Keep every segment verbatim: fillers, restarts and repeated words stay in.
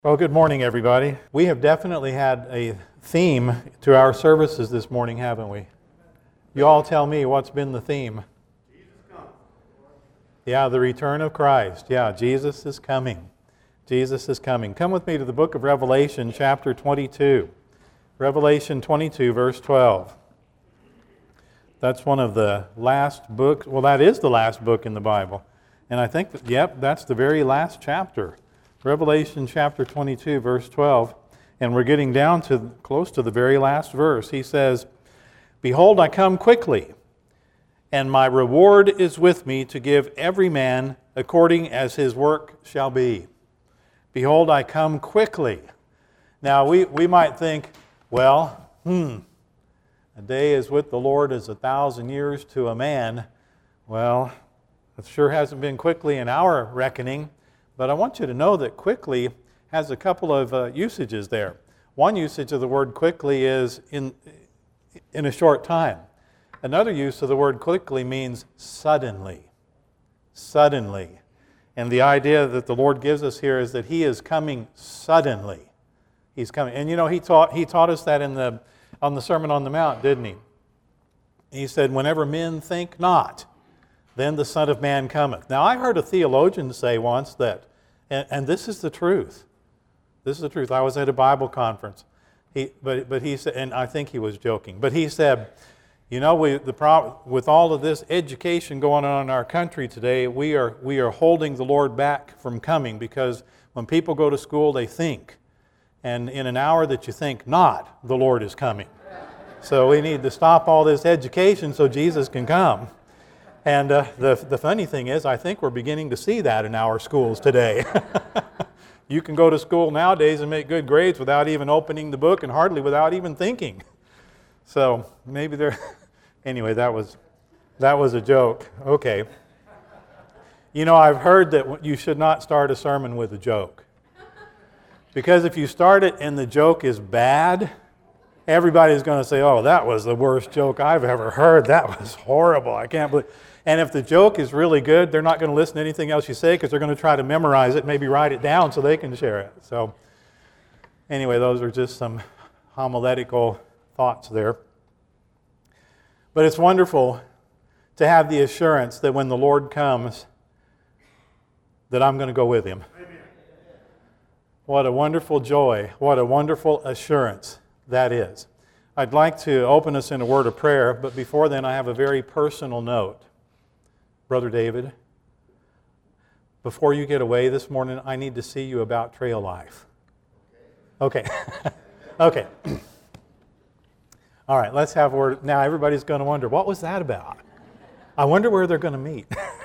Well, good morning, everybody. We have definitely had a theme to our services this morning, haven't we? You all tell me what's been the theme. Jesus comes. Yeah, the return of Christ. Yeah, Jesus is coming. Jesus is coming. Come with me to the book of Revelation, chapter twenty-two. Revelation twenty-two, verse twelve. That's one of the last books. Well, that is the last book in the Bible. And I think that, yep, that's the very last chapter. Revelation chapter twenty-two, verse twelve, and we're getting down to close to the very last verse. He says, "Behold, I come quickly, and my reward is with me to give every man according as his work shall be." Behold, I come quickly. Now, we, we might think, well, hmm, a day is with the Lord as a thousand years to a man. Well, it sure hasn't been quickly in our reckoning. But I want you to know that quickly has a couple of uh, usages there. One usage of the word quickly is in, in a short time. Another use of the word quickly means suddenly. Suddenly. And the idea that the Lord gives us here is that He is coming suddenly. He's coming. And you know, He taught, he taught us that in the, on the Sermon on the Mount, didn't He? He said, "Whenever men think not, then the Son of Man cometh." Now, I heard a theologian say once that, and, and this is the truth. This is the truth. I was at a Bible conference, he, but but he said, and I think he was joking, but he said, you know, we the pro, with all of this education going on in our country today, we are we are holding the Lord back from coming because when people go to school, they think, and in an hour that you think not, the Lord is coming. So we need to stop all this education so Jesus can come. And uh, the, the funny thing is, I think we're beginning to see that in our schools today. You can go to school nowadays and make good grades without even opening the book and hardly without even thinking. So maybe there... Anyway, that was, that was a joke. Okay. You know, I've heard that you should not start a sermon with a joke. Because if you start it and the joke is bad, everybody's going to say, "Oh, that was the worst joke I've ever heard. That was horrible. I can't believe..." And if the joke is really good, they're not going to listen to anything else you say because they're going to try to memorize it, maybe write it down so they can share it. So anyway, those are just some homiletical thoughts there. But it's wonderful to have the assurance that when the Lord comes, that I'm going to go with Him. Amen. What a wonderful joy. What a wonderful assurance that is. I'd like to open us in a word of prayer, but before then I have a very personal note. Brother David, before you get away this morning, I need to see you about Trail Life. Okay. Okay. All right, let's have a word. Now everybody's going to wonder, what was that about? I wonder where they're going to meet.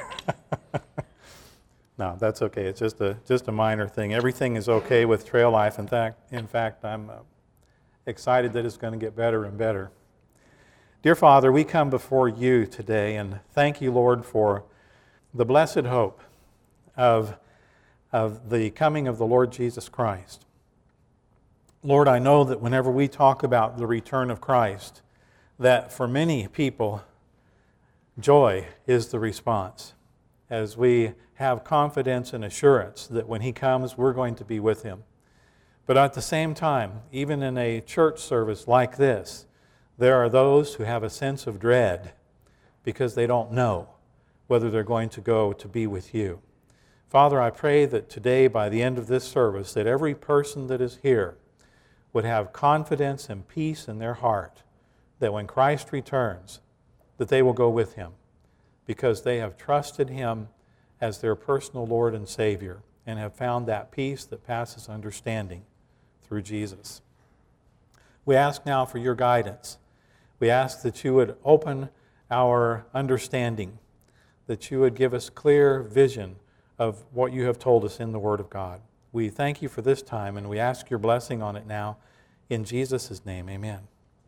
No, that's okay. It's just a just a minor thing. Everything is okay with Trail Life. In fact, in fact, I'm uh, excited that it's going to get better and better. Dear Father, we come before you today and thank you, Lord, for the blessed hope of, of the coming of the Lord Jesus Christ. Lord, I know that whenever we talk about the return of Christ, that for many people, joy is the response, as we have confidence and assurance that when He comes, we're going to be with Him. But at the same time, even in a church service like this, there are those who have a sense of dread because they don't know whether they're going to go to be with you. Father, I pray that today, by the end of this service, that every person that is here would have confidence and peace in their heart that when Christ returns, that they will go with Him because they have trusted Him as their personal Lord and Savior and have found that peace that passes understanding through Jesus. We ask now for your guidance. We ask that you would open our understanding, that you would give us clear vision of what you have told us in the Word of God. We thank you for this time, and we ask your blessing on it now. In Jesus' name, amen.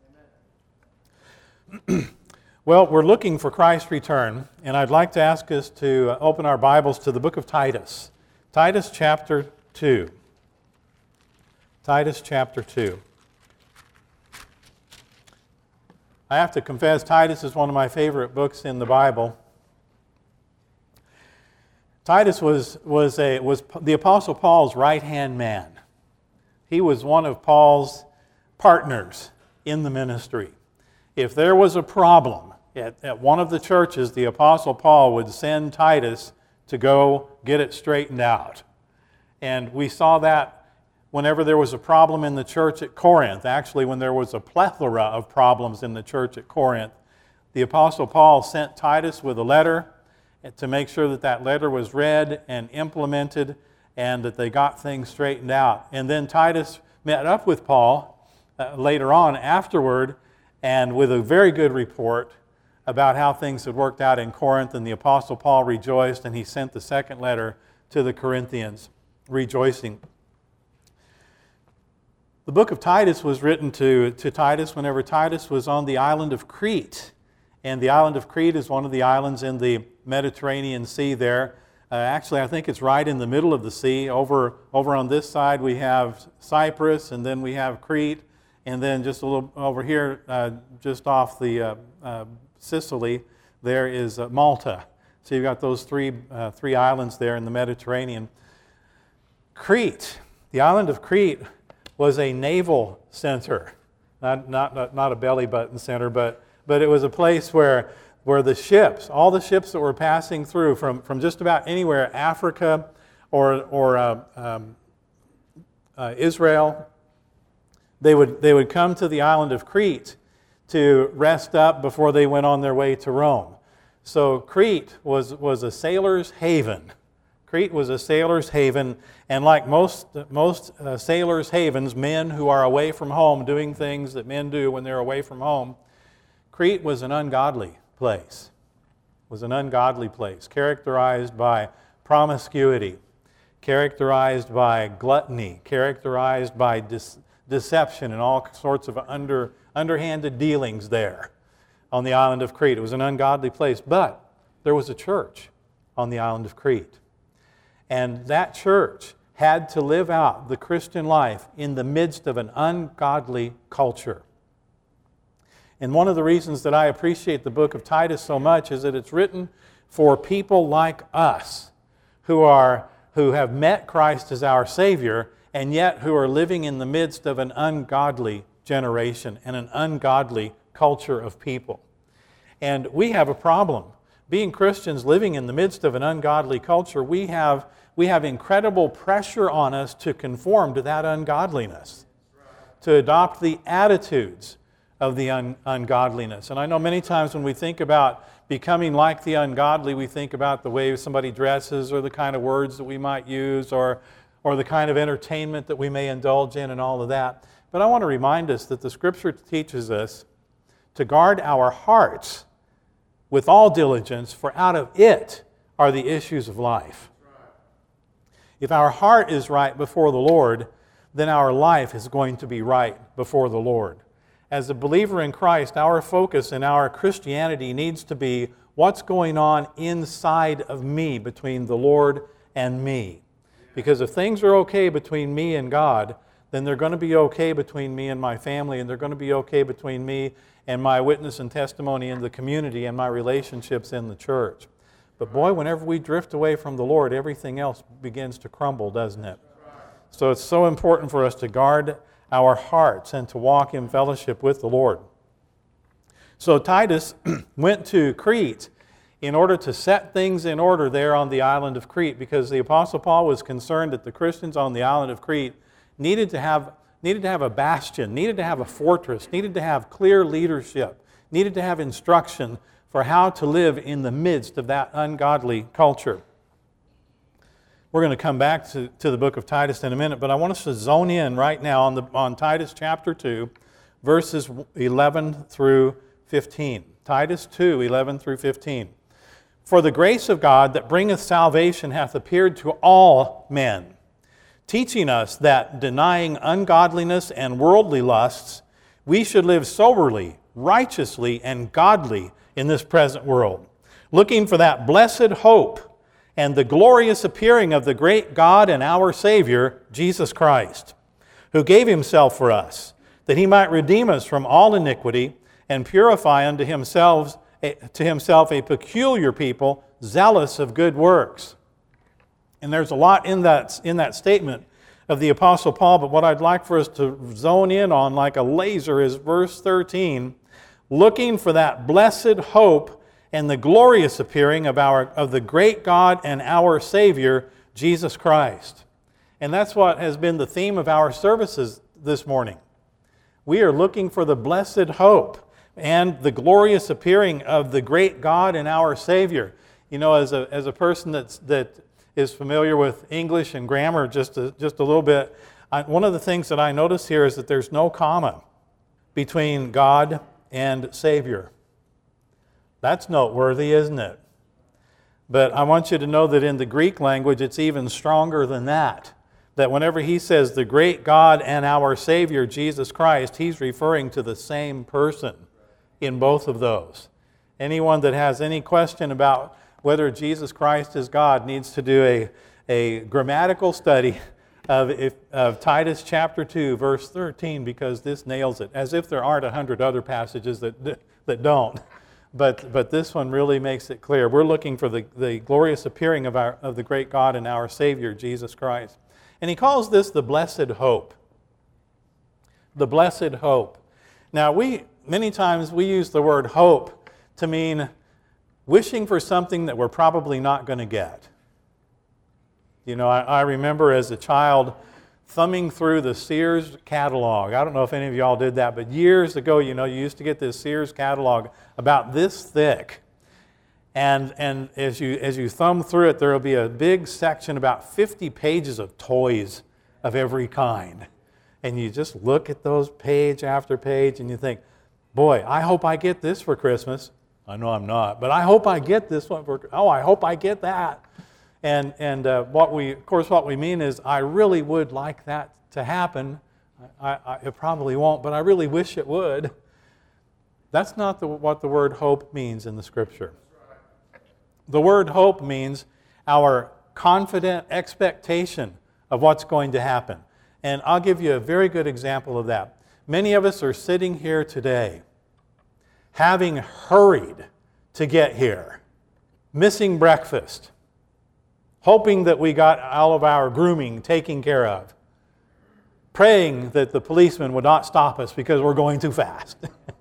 Amen. Well, we're looking for Christ's return, and I'd like to ask us to open our Bibles to the book of Titus. Titus chapter two. Titus chapter two. I have to confess, Titus is one of my favorite books in the Bible. Titus was, was, a, was the Apostle Paul's right-hand man. He was one of Paul's partners in the ministry. If there was a problem at, at one of the churches, the Apostle Paul would send Titus to go get it straightened out. And we saw that whenever there was a problem in the church at Corinth. Actually, when there was a plethora of problems in the church at Corinth, the Apostle Paul sent Titus with a letter to make sure that that letter was read and implemented and that they got things straightened out. And then Titus met up with Paul uh, later on afterward, and with a very good report about how things had worked out in Corinth, and the Apostle Paul rejoiced, and he sent the second letter to the Corinthians, rejoicing. The book of Titus was written to, to Titus whenever Titus was on the island of Crete. And the island of Crete is one of the islands in the Mediterranean Sea there. Uh, actually, I think it's right in the middle of the sea. Over, over on this side we have Cyprus, and then we have Crete, and then just a little over here, uh, just off the uh, uh, Sicily, there is uh, Malta. So you've got those three, uh, three islands there in the Mediterranean. Crete, the island of Crete, was a naval center. Not, not, not a belly button center, but, but it was a place where, where the ships, all the ships that were passing through from, from just about anywhere, Africa or, or uh, um, uh, Israel, they would, they would come to the island of Crete to rest up before they went on their way to Rome. So Crete was, was a sailor's haven. Crete was a sailor's haven, and like most, most uh, sailors' havens, men who are away from home doing things that men do when they're away from home, Crete was an ungodly place. It was an ungodly place, characterized by promiscuity, characterized by gluttony, characterized by dis- deception and all sorts of under, underhanded dealings there on the island of Crete. It was an ungodly place, but there was a church on the island of Crete. And that church had to live out the Christian life in the midst of an ungodly culture. And one of the reasons that I appreciate the book of Titus so much is that it's written for people like us who are who have met Christ as our Savior, and yet who are living in the midst of an ungodly generation and an ungodly culture of people. And we have a problem. Being Christians living in the midst of an ungodly culture, we have, we have incredible pressure on us to conform to that ungodliness, to adopt the attitudes of the un- ungodliness. And I know many times when we think about becoming like the ungodly, we think about the way somebody dresses or the kind of words that we might use or, or the kind of entertainment that we may indulge in and all of that. But I want to remind us that the Scripture teaches us to guard our hearts with all diligence, for out of it are the issues of life. If our heart is right before the Lord, then our life is going to be right before the Lord. As a believer in Christ, our focus in our Christianity needs to be what's going on inside of me between the Lord and me. Because if things are okay between me and God, then they're going to be okay between me and my family, and they're going to be okay between me and my witness and testimony in the community and my relationships in the church. But boy, whenever we drift away from the Lord, everything else begins to crumble, doesn't it? So it's so important for us to guard our hearts and to walk in fellowship with the Lord. So Titus went to Crete in order to set things in order there on the island of Crete, because the Apostle Paul was concerned that the Christians on the island of Crete needed to have, needed to have a bastion, needed to have a fortress, needed to have clear leadership, needed to have instruction for how to live in the midst of that ungodly culture. We're going to come back to, to the book of Titus in a minute, but I want us to zone in right now on, the, on Titus chapter two, verses eleven through fifteen. Titus two, eleven through fifteen. For the grace of God that bringeth salvation hath appeared to all men, teaching us that, denying ungodliness and worldly lusts, we should live soberly, righteously, and godly in this present world, looking for that blessed hope and the glorious appearing of the great God and our Savior, Jesus Christ, who gave himself for us, that he might redeem us from all iniquity and purify unto himself, to himself a peculiar people, zealous of good works. And there's a lot in that, in that statement of the Apostle Paul, but what I'd like for us to zone in on like a laser is verse thirteen, looking for that blessed hope and the glorious appearing of our of the great God and our Savior, Jesus Christ. And that's what has been the theme of our services this morning. We are looking for the blessed hope and the glorious appearing of the great God and our Savior. You know, as a as a person that's that is familiar with English and grammar just a, just a little bit, I, one of the things that I notice here is that there's no comma between God and Savior. That's noteworthy, isn't it? But I want you to know that in the Greek language, it's even stronger than that. That whenever he says the great God and our Savior, Jesus Christ, he's referring to the same person in both of those. Anyone that has any question about whether Jesus Christ is God needs to do a, a grammatical study of, if, of Titus chapter two, verse thirteen, because this nails it, as if there aren't a hundred other passages that, that don't. But, but this one really makes it clear. We're looking for the, the glorious appearing of, our, of the great God and our Savior, Jesus Christ. And he calls this the blessed hope. The blessed hope. Now, we many times we use the word hope to mean wishing for something that we're probably not going to get. You know, I, I remember as a child thumbing through the Sears catalog. I don't know if any of y'all did that, but years ago, you know, you used to get this Sears catalog about this thick. And, and as you as you thumb through it, there will be a big section, about fifty pages of toys of every kind. And you just look at those page after page and you think, boy, I hope I get this for Christmas. I know I'm not, but I hope I get this one for, oh, I hope I get that. And and uh, what we, of course, what we mean is I really would like that to happen. I, I, it probably won't, but I really wish it would. That's not the, what the word hope means in the Scripture. The word hope means our confident expectation of what's going to happen. And I'll give you a very good example of that. Many of us are sitting here today having hurried to get here, missing breakfast, hoping that we got all of our grooming taken care of, praying that the policeman would not stop us because we're going too fast.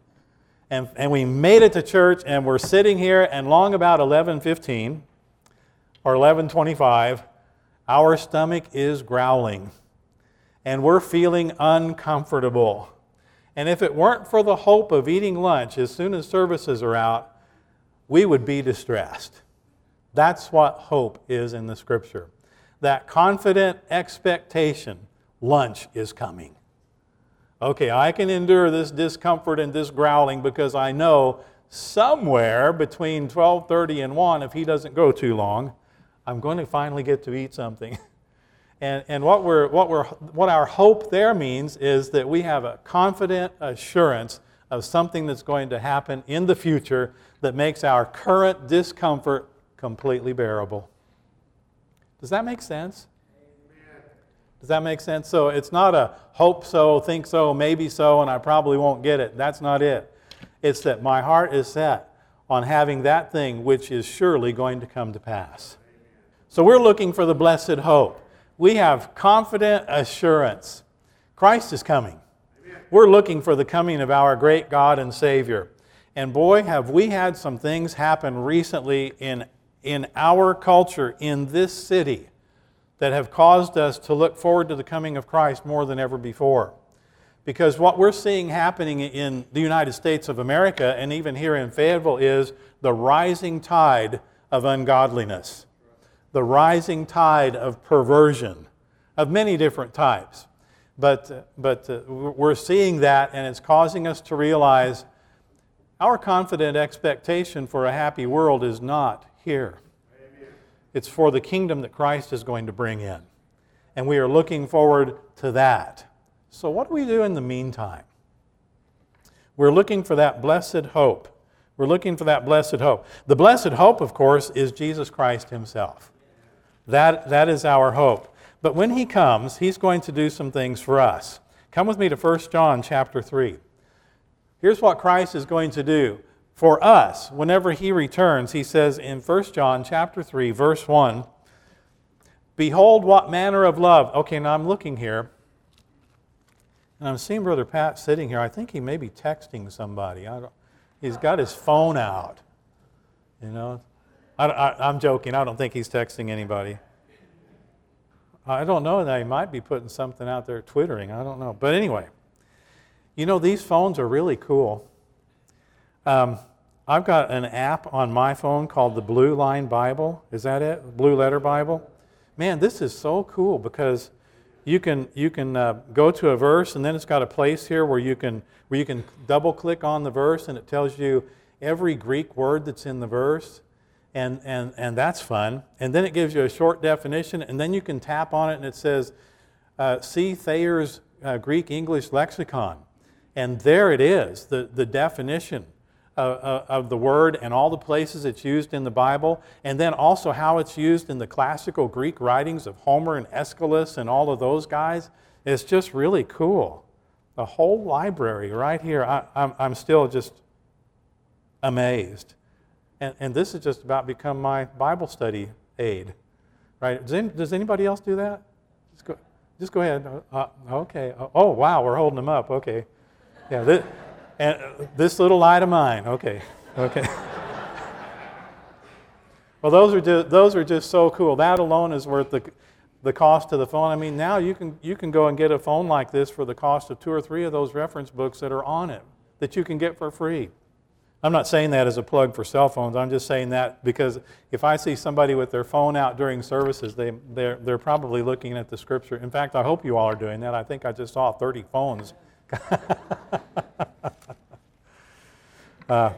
and, and we made it to church, and we're sitting here, and long about eleven fifteen or eleven twenty-five, our stomach is growling, and we're feeling uncomfortable. And if it weren't for the hope of eating lunch as soon as services are out, we would be distressed. That's what hope is in the Scripture. That confident expectation, lunch is coming. Okay, I can endure this discomfort and this growling because I know somewhere between twelve thirty and one, if he doesn't go too long, I'm going to finally get to eat something. And, and what, we're, what, we're, what our hope there means is that we have a confident assurance of something that's going to happen in the future that makes our current discomfort completely bearable. Does that make sense? Amen. Does that make sense? So it's not a hope so, think so, maybe so, and I probably won't get it. That's not it. It's that my heart is set on having that thing which is surely going to come to pass. So we're looking for the blessed hope. We have confident assurance. Christ is coming. Amen. We're looking for the coming of our great God and Savior. And boy, have we had some things happen recently in, in our culture, in this city, that have caused us to look forward to the coming of Christ more than ever before. Because what we're seeing happening in the United States of America, and even here in Fayetteville, is the rising tide of ungodliness. The rising tide of perversion of many different types. But, but uh, we're seeing that, and it's causing us to realize our confident expectation for a happy world is not here. Amen. It's for the kingdom that Christ is going to bring in. And we are looking forward to that. So what do we do in the meantime? We're looking for that blessed hope. We're looking for that blessed hope. The blessed hope, of course, is Jesus Christ Himself. That, that is our hope. But when He comes, He's going to do some things for us. Come with me to First John chapter three. Here's what Christ is going to do for us whenever He returns. He says in First John chapter three, verse one, Behold what manner of love. Okay, now I'm looking here, and I'm seeing Brother Pat sitting here. I think he may be texting somebody. I don't, he's got his phone out. You know, I, I, I'm joking. I don't think he's texting anybody. I don't know that he might be putting something out there, twittering. I don't know. But anyway, you know, these phones are really cool. Um, I've got an app on my phone called the Blue Line Bible. Is that it? Blue Letter Bible? Man, this is so cool because you can you can uh, go to a verse, and then it's got a place here where you can where you can double click on the verse, and it tells you every Greek word that's in the verse. And, and, and that's fun. And then it gives you a short definition, and then you can tap on it and it says, uh, see Thayer's uh, Greek English lexicon. And there it is, the, the definition of, of the word and all the places it's used in the Bible, and then also how it's used in the classical Greek writings of Homer and Aeschylus and all of those guys. It's just really cool. The whole library right here, I, I'm, I'm still just amazed. And, and this has just about become my Bible study aid, right? Does, any, does anybody else do that? Just go, just go ahead. Uh, okay. Oh, wow, we're holding them up. Okay. Yeah. This, and this little light of mine. Okay. Okay. Well, those are just, those are just so cool. That alone is worth the the cost of the phone. I mean, now you can you can go and get a phone like this for the cost of two or three of those reference books that are on it that you can get for free. I'm not saying that as a plug for cell phones. I'm just saying that because if I see somebody with their phone out during services, they, they're, they're probably looking at the Scripture. In fact, I hope you all are doing that. I think I just saw thirty phones. uh,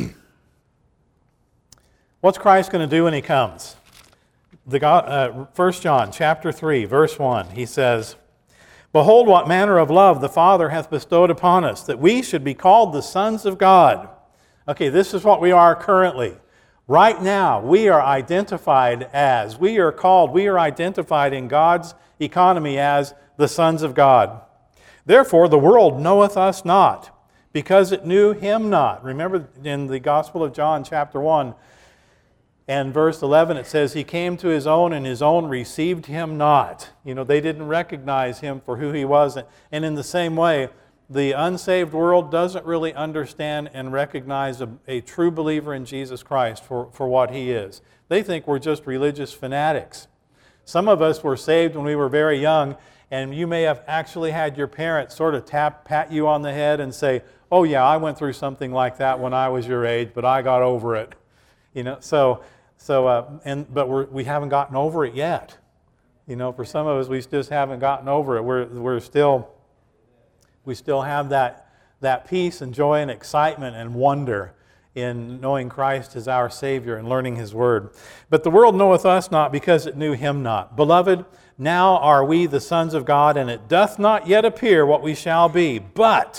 what's Christ going to do when He comes? The God, uh, First John chapter three, verse one, he says, Behold what manner of love the Father hath bestowed upon us, that we should be called the sons of God. Okay, this is what we are currently. Right now, we are identified as, we are called, we are identified in God's economy as the sons of God. Therefore, the world knoweth us not, because it knew Him not. Remember in the Gospel of John, chapter one, and verse eleven, it says, He came to His own, and His own received Him not. You know, they didn't recognize Him for who He was. And in the same way, the unsaved world doesn't really understand and recognize a, a true believer in Jesus Christ for, for what He is. They think we're just religious fanatics. Some of us were saved when we were very young, and you may have actually had your parents sort of tap, pat you on the head and say, oh yeah, I went through something like that when I was your age, but I got over it. You know, so, so uh, and but we're, we haven't gotten over it yet. You know, for some of us, we just haven't gotten over it. We're, we're still... We still have that, that peace and joy and excitement and wonder in knowing Christ as our Savior and learning His Word. But the world knoweth us not, because it knew Him not. Beloved, now are we the sons of God, and it doth not yet appear what we shall be. But,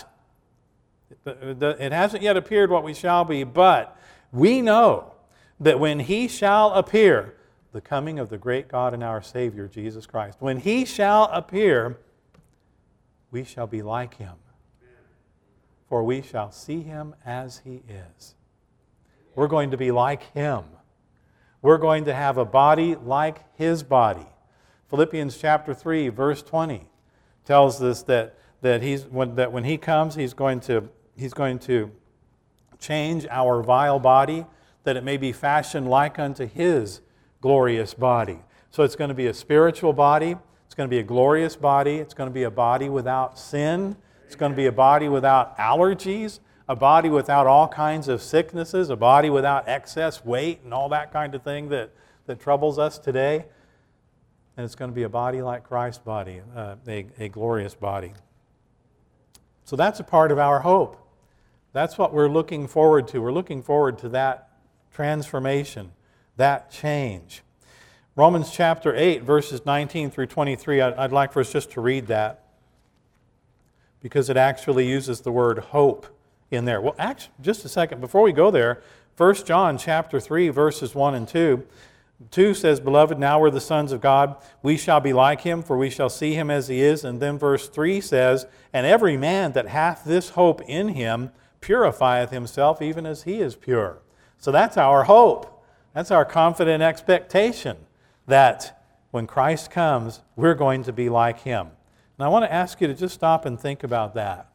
it hasn't yet appeared what we shall be, but we know that when He shall appear, the coming of the great God and our Savior, Jesus Christ, when He shall appear, we shall be like Him, for we shall see Him as He is. We're going to be like Him. We're going to have a body like His body. Philippians chapter three, verse twenty tells us that, that, he's, when, that when He comes, He's going to, he's going to change our vile body, that it may be fashioned like unto His glorious body. So it's going to be a spiritual body. It's going to be a glorious body. It's going to be a body without sin. It's going to be a body without allergies, a body without all kinds of sicknesses, a body without excess weight and all that kind of thing that, that troubles us today. And it's going to be a body like Christ's body, uh, a, a glorious body. So that's a part of our hope. That's what we're looking forward to. We're looking forward to that transformation, that change. Romans chapter eight, verses nineteen through twenty-three, I'd like for us just to read that because it actually uses the word hope in there. Well, actually, just a second, before we go there, First John chapter three, verses one and two. two says, Beloved, now we're the sons of God. We shall be like Him, for we shall see Him as He is. And then verse three says, And every man that hath this hope in Him purifieth himself even as He is pure. So that's our hope. That's our confident expectation. That when Christ comes, we're going to be like Him. And I want to ask you to just stop and think about that.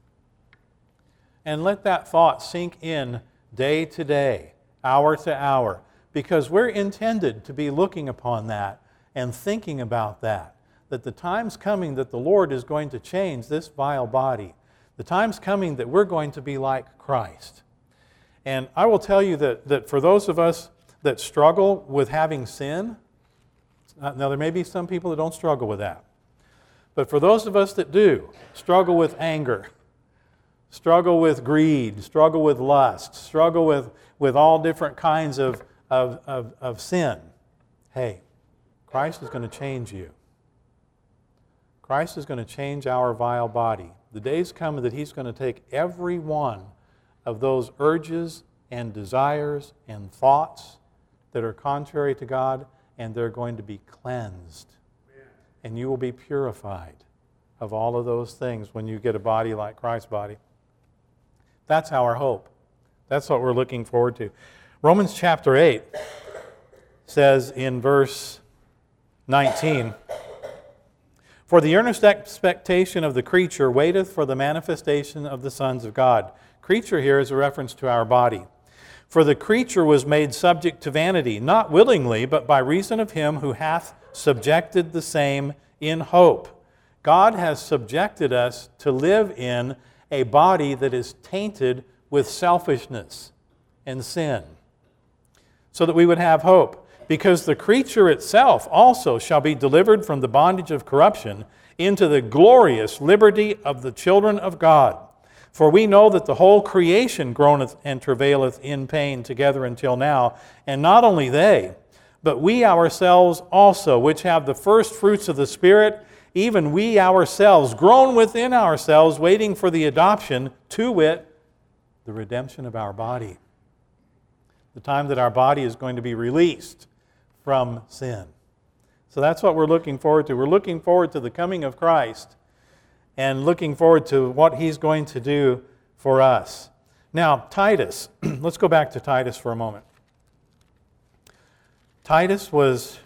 And let that thought sink in day to day, hour to hour, because we're intended to be looking upon that and thinking about that, that the time's coming that the Lord is going to change this vile body. The time's coming that we're going to be like Christ. And I will tell you that, that for those of us that struggle with having sin, now there may be some people that don't struggle with that, but for those of us that do, struggle with anger, struggle with greed, struggle with lust, struggle with, with all different kinds of, of, of, of sin, hey, Christ is going to change you. Christ is going to change our vile body. The day's coming that He's going to take every one of those urges and desires and thoughts that are contrary to God, and they're going to be cleansed. Amen. And you will be purified of all of those things when you get a body like Christ's body. That's our hope. That's what we're looking forward to. Romans chapter eight says in verse nineteen, "For the earnest expectation of the creature waiteth for the manifestation of the sons of God." Creature here is a reference to our body. "For the creature was made subject to vanity, not willingly, but by reason of Him who hath subjected the same in hope." God has subjected us to live in a body that is tainted with selfishness and sin, so that we would have hope. "Because the creature itself also shall be delivered from the bondage of corruption into the glorious liberty of the children of God. For we know that the whole creation groaneth and travaileth in pain together until now. And not only they, but we ourselves also, which have the first fruits of the Spirit, even we ourselves groan within ourselves, waiting for the adoption, to wit, the redemption of our body." The time that our body is going to be released from sin. So that's what we're looking forward to. We're looking forward to the coming of Christ and looking forward to what He's going to do for us. Now, Titus. Let's go back to Titus for a moment. Titus was,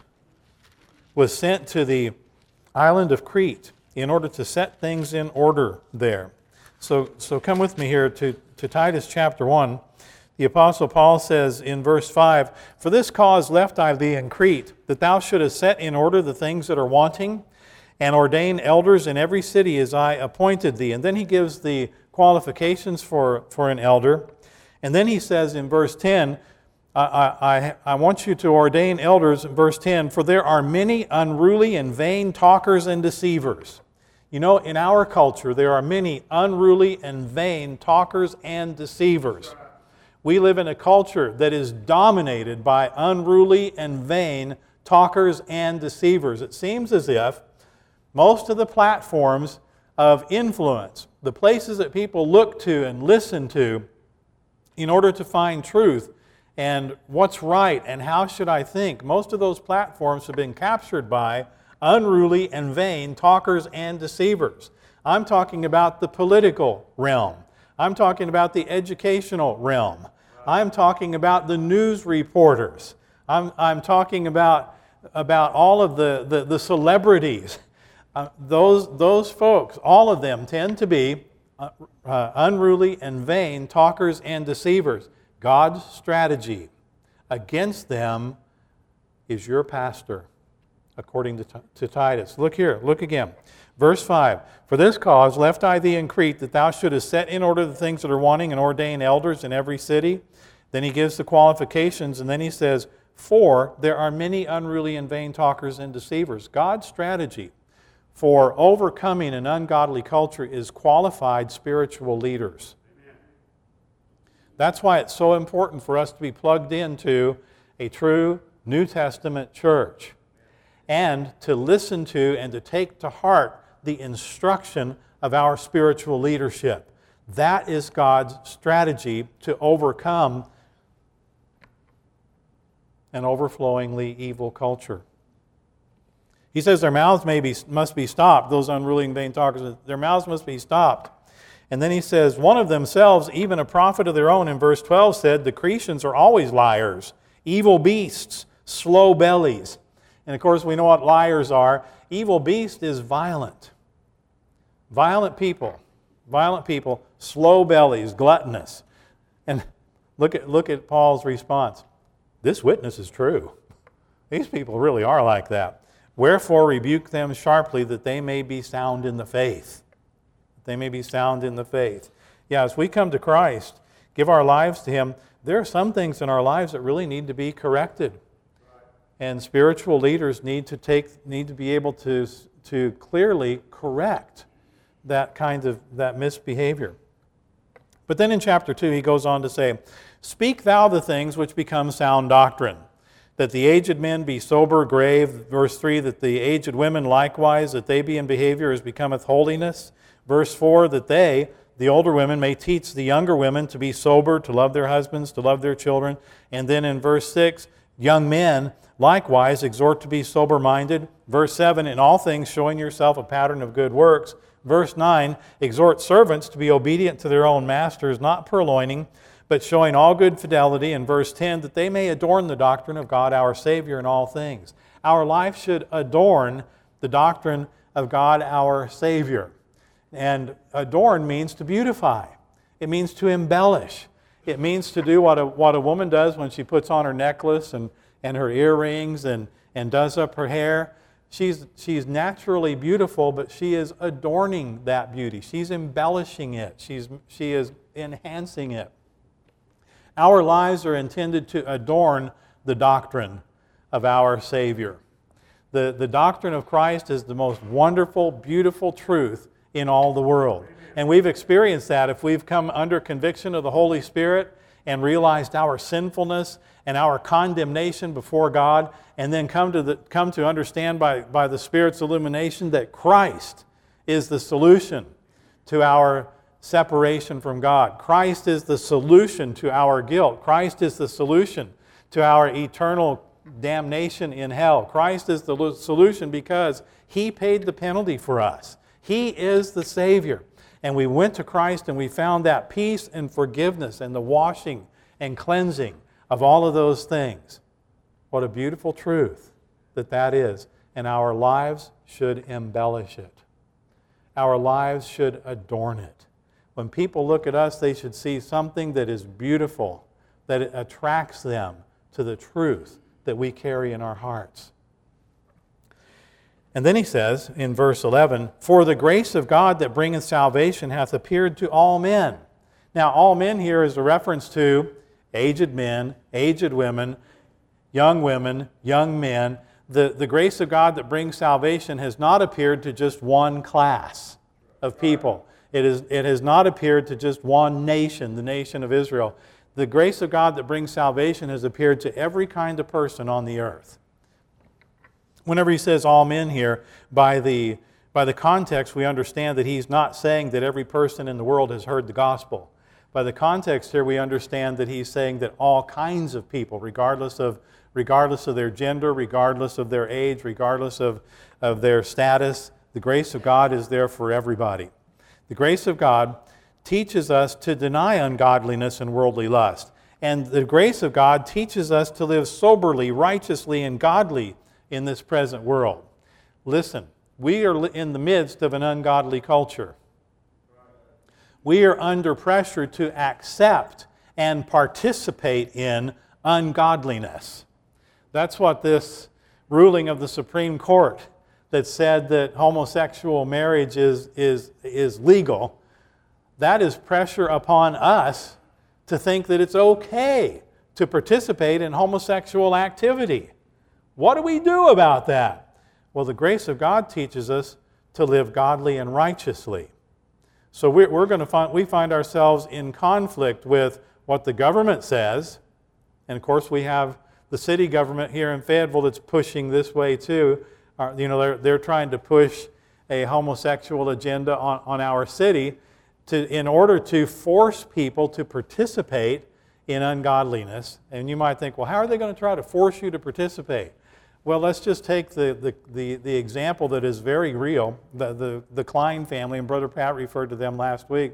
was sent to the island of Crete in order to set things in order there. So, so come with me here to, to Titus chapter one. The Apostle Paul says in verse five, "For this cause left I thee in Crete, that thou shouldest set in order the things that are wanting, and ordain elders in every city as I appointed thee." And then he gives the qualifications for, for an elder. And then he says in verse ten, I, I, I want you to ordain elders, in verse ten, "For there are many unruly and vain talkers and deceivers." You know, in our culture, there are many unruly and vain talkers and deceivers. We live in a culture that is dominated by unruly and vain talkers and deceivers. It seems as if most of the platforms of influence, the places that people look to and listen to in order to find truth and what's right and how should I think, most of those platforms have been captured by unruly and vain talkers and deceivers. I'm talking about the political realm. I'm talking about the educational realm. I'm talking about the news reporters. I'm, I'm talking about, about all of the, the, the celebrities. Uh, those, those folks, all of them tend to be uh, uh, unruly and vain talkers and deceivers. God's strategy against them is your pastor, according to, to Titus. Look here, look again. Verse five, "For this cause left I thee in Crete, that thou shouldest set in order the things that are wanting, and ordain elders in every city." Then he gives the qualifications, and then he says, "For there are many unruly and vain talkers and deceivers." God's strategy for overcoming an ungodly culture is qualified spiritual leaders. Amen. That's why it's so important for us to be plugged into a true New Testament church and to listen to and to take to heart the instruction of our spiritual leadership. That is God's strategy to overcome an overflowingly evil culture. He says their mouths may be, must be stopped, those unruly and vain talkers, their mouths must be stopped. And then he says, "One of themselves, even a prophet of their own," in verse twelve said, "The Cretians are always liars, evil beasts, slow bellies." And of course, we know what liars are. Evil beast is violent. Violent people. Violent people, slow bellies, gluttonous. And look at, look at Paul's response. This witness is true. These people really are like that. Wherefore rebuke them sharply that they may be sound in the faith. They may be sound in the faith. Yeah, as we come to Christ, give our lives to Him, there are some things in our lives that really need to be corrected. And spiritual leaders need to take, need to be able to, to clearly correct that kind of that misbehavior. But then in chapter two, he goes on to say, speak thou the things which become sound doctrine, that the aged men be sober, grave. Verse three, that the aged women likewise, that they be in behavior as becometh holiness. Verse four, that they, the older women, may teach the younger women to be sober, to love their husbands, to love their children. And then in verse six, young men likewise exhort to be sober-minded. Verse seven, in all things showing yourself a pattern of good works. Verse nine, exhort servants to be obedient to their own masters, not purloining, but showing all good fidelity. In verse ten, that they may adorn the doctrine of God our Savior in all things. Our life should adorn the doctrine of God our Savior. And adorn means to beautify. It means to embellish. It means to do what a, what a woman does when she puts on her necklace and, and her earrings and, and does up her hair. She's, she's naturally beautiful, but she is adorning that beauty. She's embellishing it. She's, she is enhancing it. Our lives are intended to adorn the doctrine of our Savior. The, the doctrine of Christ is the most wonderful, beautiful truth in all the world. And we've experienced that if we've come under conviction of the Holy Spirit and realized our sinfulness and our condemnation before God, and then come to, the, come to understand by, by the Spirit's illumination that Christ is the solution to our separation from God. Christ is the solution to our guilt. Christ is the solution to our eternal damnation in hell. Christ is the solution because He paid the penalty for us. He is the Savior. And we went to Christ and we found that peace and forgiveness and the washing and cleansing of all of those things. What a beautiful truth that that is. And our lives should embellish it. Our lives should adorn it. When people look at us, they should see something that is beautiful, that it attracts them to the truth that we carry in our hearts. And then he says in verse eleven, for the grace of God that bringeth salvation hath appeared to all men. Now, all men here is a reference to aged men, aged women, young women, young men. The, the grace of God that brings salvation has not appeared to just one class of people. It, is, it has not appeared to just one nation, the nation of Israel. The grace of God that brings salvation has appeared to every kind of person on the earth. Whenever he says all men here, by the, by the context we understand that he's not saying that every person in the world has heard the gospel. By the context here we understand that he's saying that all kinds of people, regardless of, regardless of their gender, regardless of their age, regardless of, of their status, the grace of God is there for everybody. The grace of God teaches us to deny ungodliness and worldly lust. And the grace of God teaches us to live soberly, righteously, and godly in this present world. Listen, we are in the midst of an ungodly culture. We are under pressure to accept and participate in ungodliness. That's what this ruling of the Supreme Court that said that homosexual marriage is, is, is legal, that is pressure upon us to think that it's okay to participate in homosexual activity. What do we do about that? Well, the grace of God teaches us to live godly and righteously. So we're, we're going to find, we find ourselves in conflict with what the government says. And of course, we have the city government here in Fayetteville that's pushing this way too. Uh, you know, they're, they're trying to push a homosexual agenda on, on our city to, in order to force people to participate in ungodliness. And you might think, well, how are they going to try to force you to participate? Well, let's just take the, the, the, the example that is very real, the, the, the Klein family, and Brother Pat referred to them last week.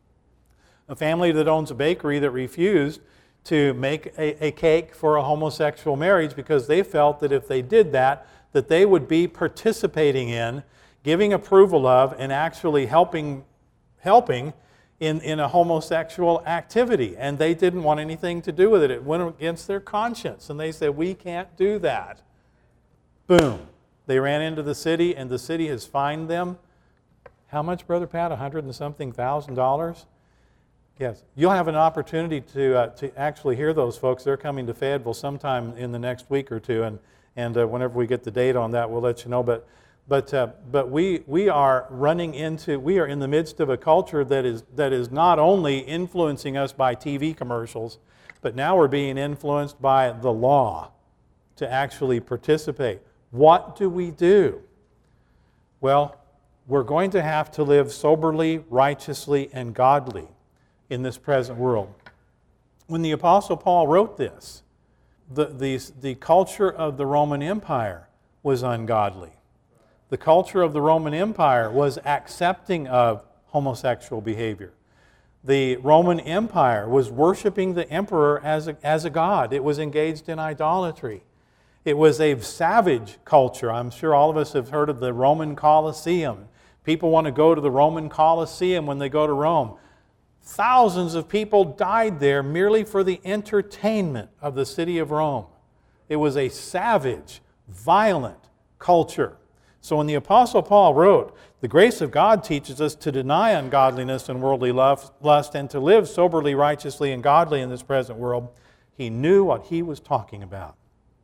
A family that owns a bakery that refused to make a, a cake for a homosexual marriage because they felt that if they did that, that they would be participating in, giving approval of, and actually helping, helping in, in a homosexual activity. And they didn't want anything to do with it. It went against their conscience. And they said, we can't do that. Boom. They ran into the city, and the city has fined them. How much, Brother Pat? A hundred and something thousand dollars? Yes. You'll have an opportunity to uh, to actually hear those folks. They're coming to Fayetteville sometime in the next week or two, and and uh, whenever we get the date on that, we'll let you know. But but uh, but we we are running into we are in the midst of a culture that is that is not only influencing us by T V commercials, but now we're being influenced by the law to actually participate. What do we do? Well, we're going to have to live soberly, righteously, and godly in this present world. When the Apostle Paul wrote this, the, the, the culture of the Roman Empire was ungodly. The culture of the Roman Empire was accepting of homosexual behavior. The Roman Empire was worshiping the emperor as a, as a god. It was engaged in idolatry. It was a savage culture. I'm sure all of us have heard of the Roman Colosseum. People want to go to the Roman Colosseum when they go to Rome. Thousands of people died there merely for the entertainment of the city of Rome. It was a savage, violent culture. So when the Apostle Paul wrote, the grace of God teaches us to deny ungodliness and worldly lust and to live soberly, righteously, and godly in this present world, he knew what he was talking about.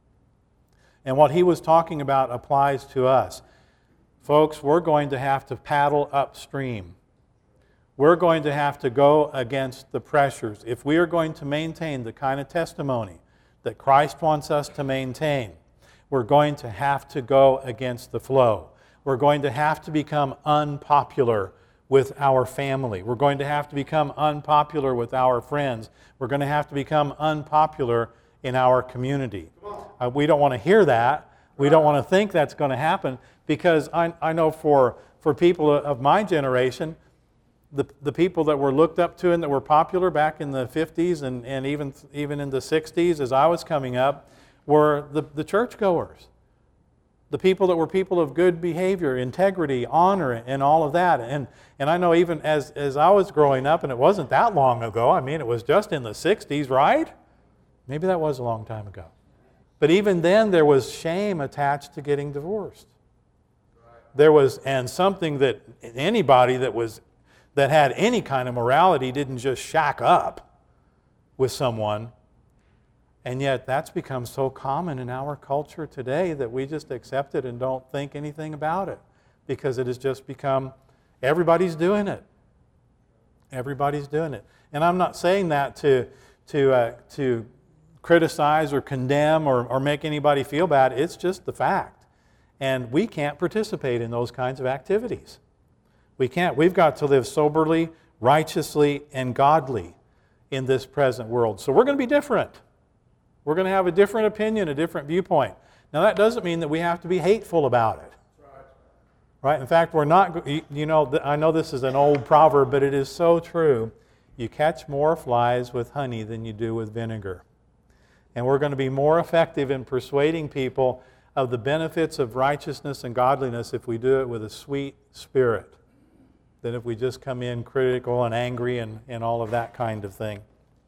And what he was talking about applies to us. Folks, we're going to have to paddle upstream. We're going to have to go against the pressures. If we are going to maintain the kind of testimony that Christ wants us to maintain, we're going to have to go against the flow. We're going to have to become unpopular with our family. We're going to have to become unpopular with our friends. We're going to have to become unpopular in our community. Uh, we don't want to hear that. We don't want to think that's going to happen, because I, I know for, for people of my generation, The, the people that were looked up to and that were popular back in the fifties and, and even, even in the sixties as I was coming up were the, the churchgoers. The people that were people of good behavior, integrity, honor, and all of that. And, and I know even as, as I was growing up, and it wasn't that long ago, I mean it was just in the sixties, right? Maybe that was a long time ago. But even then there was shame attached to getting divorced. There was, and something that anybody that was that had any kind of morality didn't just shack up with someone. And yet that's become so common in our culture today that we just accept it and don't think anything about it, because it has just become, everybody's doing it. Everybody's doing it. And I'm not saying that to, to, uh, to criticize or condemn or, or make anybody feel bad. It's just the fact. And we can't participate in those kinds of activities. We can't. We've got to live soberly, righteously, and godly in this present world. So we're going to be different. We're going to have a different opinion, a different viewpoint. Now that doesn't mean that we have to be hateful about it. Right? In fact, we're not, you know, I know this is an old proverb, but it is so true. You catch more flies with honey than you do with vinegar. And we're going to be more effective in persuading people of the benefits of righteousness and godliness if we do it with a sweet spirit, than if we just come in critical and angry and, and all of that kind of thing.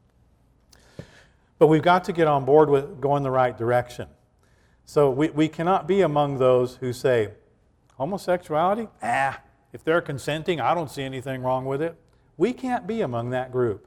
But we've got to get on board with going the right direction. So we, we cannot be among those who say, homosexuality? Ah, if they're consenting, I don't see anything wrong with it. We can't be among that group.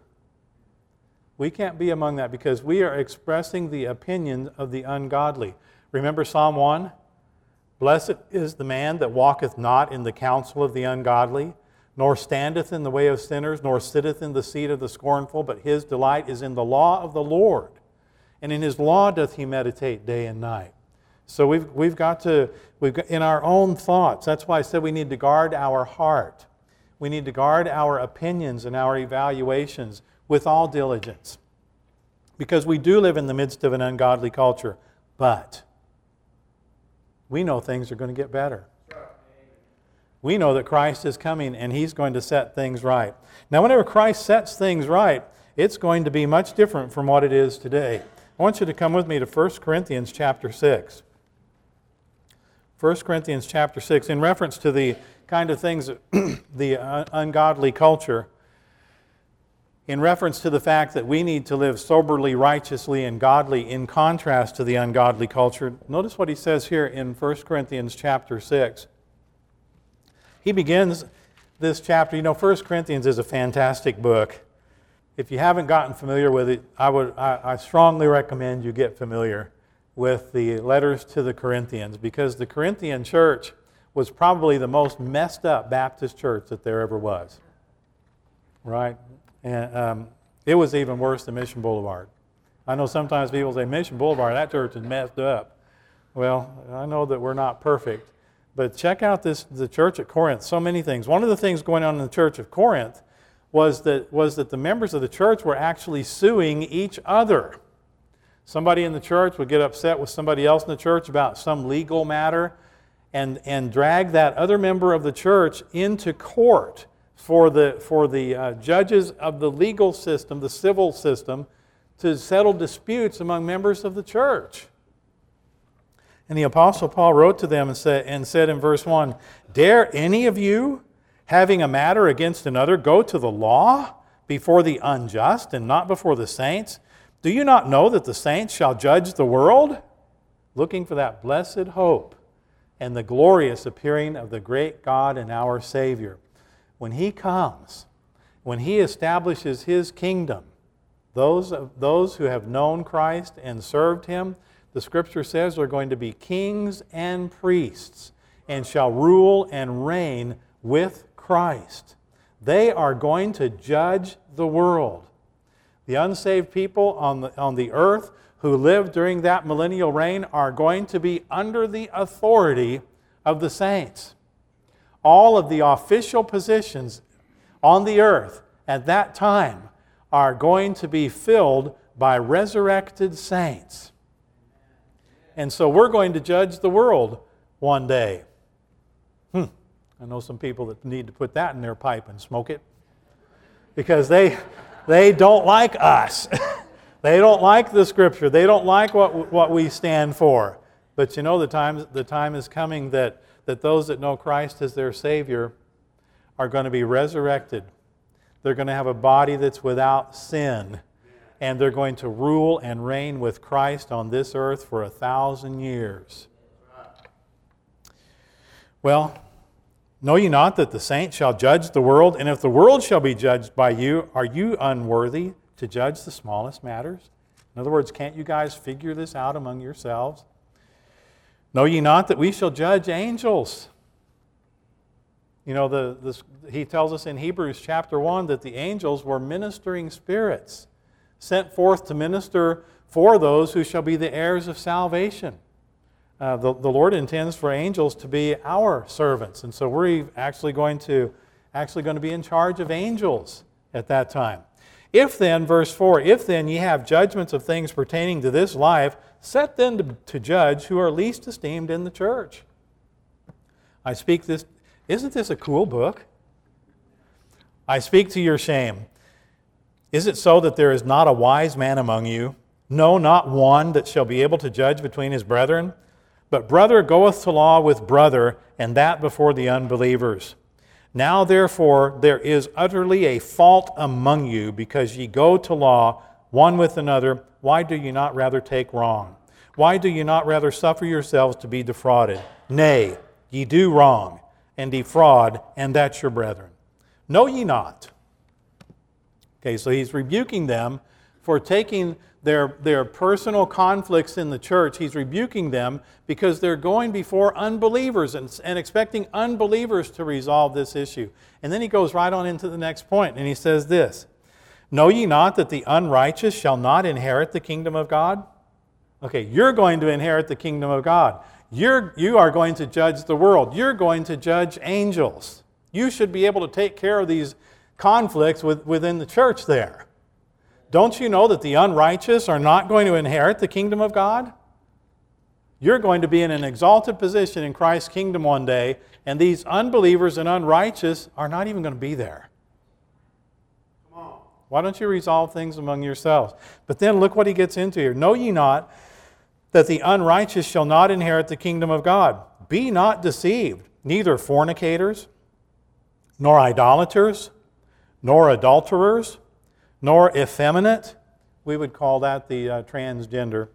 We can't be among that because we are expressing the opinion of the ungodly. Remember Psalm one? Blessed is the man that walketh not in the counsel of the ungodly, nor standeth in the way of sinners, nor sitteth in the seat of the scornful, but his delight is in the law of the Lord. And in his law doth he meditate day and night. So we've, we've got to, we've got, in our own thoughts, that's why I said we need to guard our heart. We need to guard our opinions and our evaluations with all diligence. Because we do live in the midst of an ungodly culture, but we know things are going to get better. We know that Christ is coming and He's going to set things right. Now, whenever Christ sets things right, it's going to be much different from what it is today. I want you to come with me to First Corinthians chapter six. First Corinthians chapter six, in reference to the kind of things, the uh, ungodly culture, in reference to the fact that we need to live soberly, righteously, and godly in contrast to the ungodly culture. Notice what he says here in First Corinthians chapter six. He begins this chapter. You know, First Corinthians is a fantastic book. If you haven't gotten familiar with it, I would I, I strongly recommend you get familiar with the letters to the Corinthians, because the Corinthian church was probably the most messed up Baptist church that there ever was. Right? And um, it was even worse than Mission Boulevard. I know sometimes people say, Mission Boulevard, that church is messed up. Well, I know that we're not perfect, but check out this the church at Corinth. So many things. One of the things going on in the church of Corinth was that was that the members of the church were actually suing each other. Somebody in the church would get upset with somebody else in the church about some legal matter and, and drag that other member of the church into court for the, for the uh, judges of the legal system, the civil system, to settle disputes among members of the church. And the Apostle Paul wrote to them and said, and said in verse one, "Dare any of you, having a matter against another, go to the law before the unjust and not before the saints? Do you not know that the saints shall judge the world?" Looking for that blessed hope and the glorious appearing of the great God and our Savior. When He comes, when He establishes His kingdom, those, those who have known Christ and served Him, the Scripture says, are going to be kings and priests and shall rule and reign with Christ. They are going to judge the world. The unsaved people on the, on the earth who live during that millennial reign are going to be under the authority of the saints. All of the official positions on the earth at that time are going to be filled by resurrected saints. And so we're going to judge the world one day. Hmm. I know some people that need to put that in their pipe and smoke it, because they... They don't like us. They don't like the Scripture. They don't like what, what we stand for. But you know, the time, the time is coming that, that those that know Christ as their Savior are going to be resurrected. They're going to have a body that's without sin. And they're going to rule and reign with Christ on this earth for a thousand years. Well, know ye not that the saints shall judge the world? And if the world shall be judged by you, are you unworthy to judge the smallest matters? In other words, can't you guys figure this out among yourselves? Know ye not that we shall judge angels? You know, the, the, he tells us in Hebrews chapter one that the angels were ministering spirits sent forth to minister for those who shall be the heirs of salvation. Uh, the, the Lord intends for angels to be our servants, and so we're actually going to actually going to be in charge of angels at that time. If then, verse four, if then ye have judgments of things pertaining to this life, set then to, to judge who are least esteemed in the church. I speak this, isn't this a cool book? I speak to your shame. Is it so that there is not a wise man among you? No, not one that shall be able to judge between his brethren? But brother goeth to law with brother, and that before the unbelievers. Now therefore there is utterly a fault among you, because ye go to law one with another. Why do ye not rather take wrong? Why do ye not rather suffer yourselves to be defrauded? Nay, ye do wrong, and defraud, and that's your brethren. Know ye not? Okay, so he's rebuking them for taking Their, their personal conflicts in the church. He's rebuking them because they're going before unbelievers and, and expecting unbelievers to resolve this issue. And then he goes right on into the next point, and he says this, Know ye not that the unrighteous shall not inherit the kingdom of God? Okay, you're going to inherit the kingdom of God. You're, you are going to judge the world. You're going to judge angels. You should be able to take care of these conflicts with, within the church there. Don't you know that the unrighteous are not going to inherit the kingdom of God? You're going to be in an exalted position in Christ's kingdom one day, and these unbelievers and unrighteous are not even going to be there. Come on. Why don't you resolve things among yourselves? But then look what he gets into here. Know ye not that the unrighteous shall not inherit the kingdom of God? be not deceived, neither fornicators, nor idolaters, nor adulterers, nor effeminate. We would call that the uh, transgender.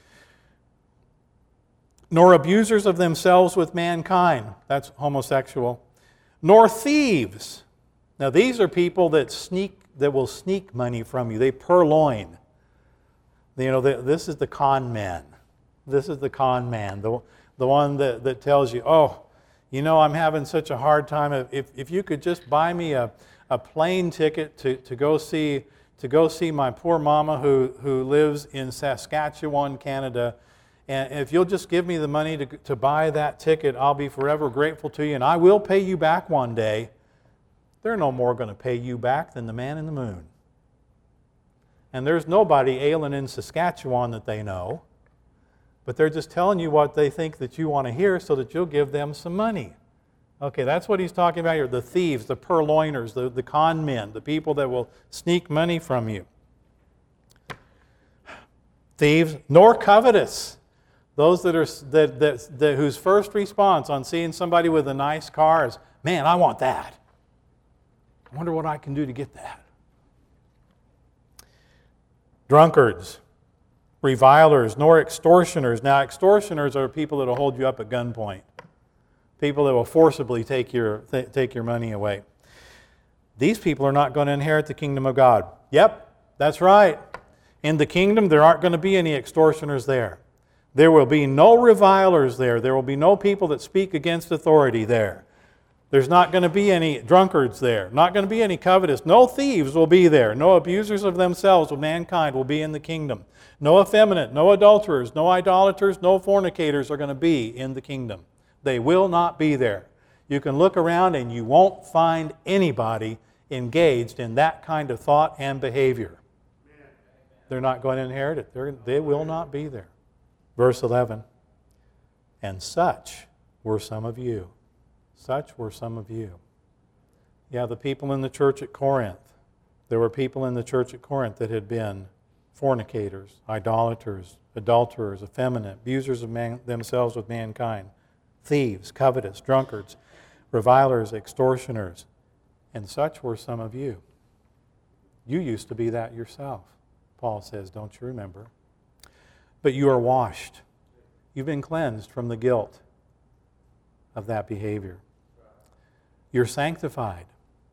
Nor abusers of themselves with mankind. That's homosexual. Nor thieves. Now these are people that sneak, that will sneak money from you. They purloin. You know, this is the con man. This is the con man. The, the one that, that tells you, oh, you know, I'm having such a hard time. If, if you could just buy me a, a plane ticket to, to go see to go see my poor mama who, who lives in Saskatchewan, Canada, and if you'll just give me the money to, to buy that ticket, I'll be forever grateful to you, and I will pay you back one day. They're no more going to pay you back than the man in the moon. And there's nobody ailing in Saskatchewan that they know, but they're just telling you what they think that you want to hear so that you'll give them some money. Okay, that's what he's talking about here. The thieves, the purloiners, the, the con men, the people that will sneak money from you. Thieves, nor covetous. Those that are that, that, that whose first response on seeing somebody with a nice car is, man, I want that. I wonder what I can do to get that. Drunkards, revilers, nor extortioners. Now, extortioners are people that will hold you up at gunpoint. People that will forcibly take your, th- take your money away. These people are not going to inherit the kingdom of God. Yep, that's right. In the kingdom, there aren't going to be any extortioners there. There will be no revilers there. There will be no people that speak against authority there. There's not going to be any drunkards there. Not going to be any covetous. No thieves will be there. No abusers of themselves with mankind will be in the kingdom. No effeminate, no adulterers, no idolaters, no fornicators are going to be in the kingdom. They will not be there. You can look around and you won't find anybody engaged in that kind of thought and behavior. They're not going to inherit it. They're, they will not be there. Verse eleven, and such were some of you. Such were some of you. Yeah, the people in the church at Corinth. There were people in the church at Corinth that had been fornicators, idolaters, adulterers, effeminate, abusers of man, themselves with mankind, thieves, covetous, drunkards, revilers, extortioners. And such were some of you. You used to be that yourself, Paul says, don't you remember? But you are washed. You've been cleansed from the guilt of that behavior. You're sanctified.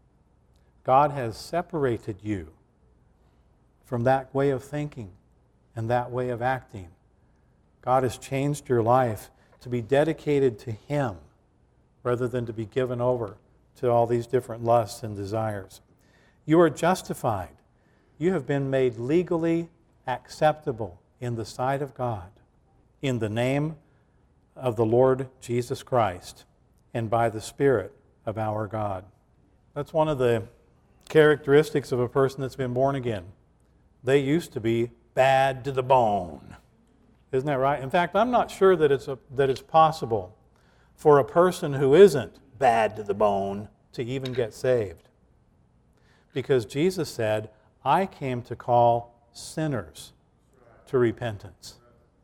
God has separated you from that way of thinking and that way of acting. God has changed your life to be dedicated to Him rather than to be given over to all these different lusts and desires. You are justified. You have been made legally acceptable in the sight of God in the name of the Lord Jesus Christ and by the Spirit of our God. That's one of the characteristics of a person that's been born again. They used to be bad to the bone. Isn't that right? In fact, I'm not sure that it's, a, that it's possible for a person who isn't bad to the bone to even get saved. Because Jesus said, I came to call sinners to repentance.